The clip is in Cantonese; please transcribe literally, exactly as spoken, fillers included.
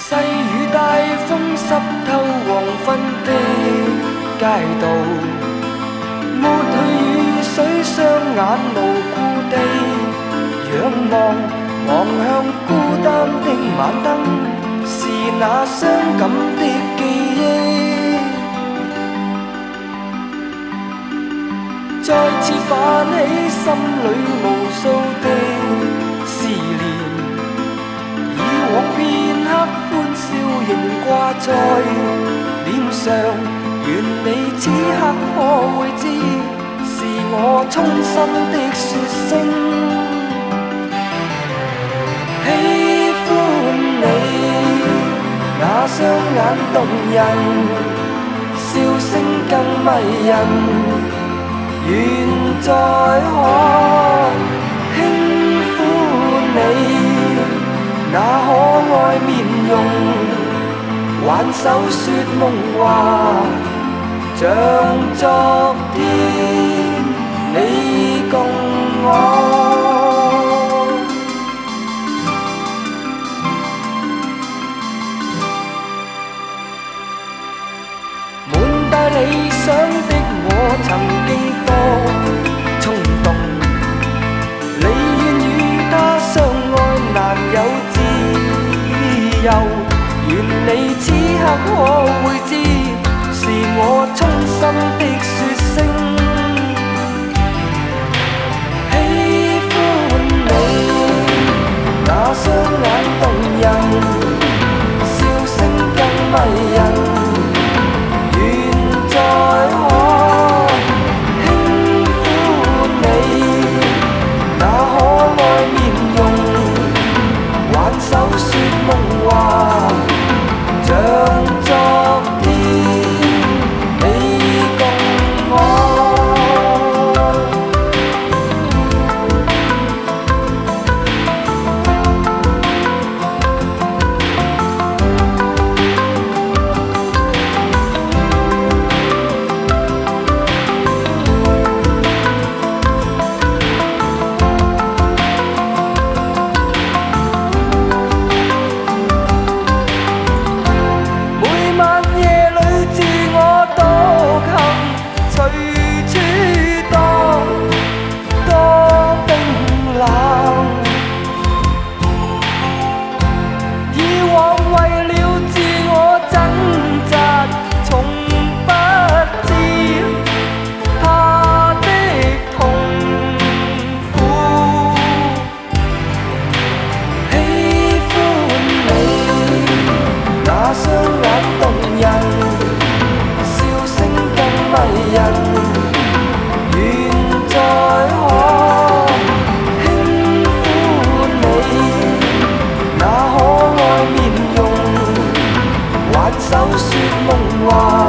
细雨大风湿透黄昏的街道，抹去雨水，双眼无故地仰望，望向孤单的晚灯，是那伤感的记忆，再次泛起心里无数的思念。以往片刻歡笑仍掛在臉上，願你此刻可會知，是我衷心的說聲喜歡你。那雙眼動人，笑聲更迷人，願再可輕撫你。那可愛面容，挽手說夢話，像昨天你共我。滿帶理想的我曾經多衝動，你願與他相愛難有自由，願你此刻可會知，是我衷心的說聲喜歡你。那雙眼動人，笑聲更迷人，願再可輕撫你。那可愛面容，挽手說夢話，像昨天你共我。手說夢話。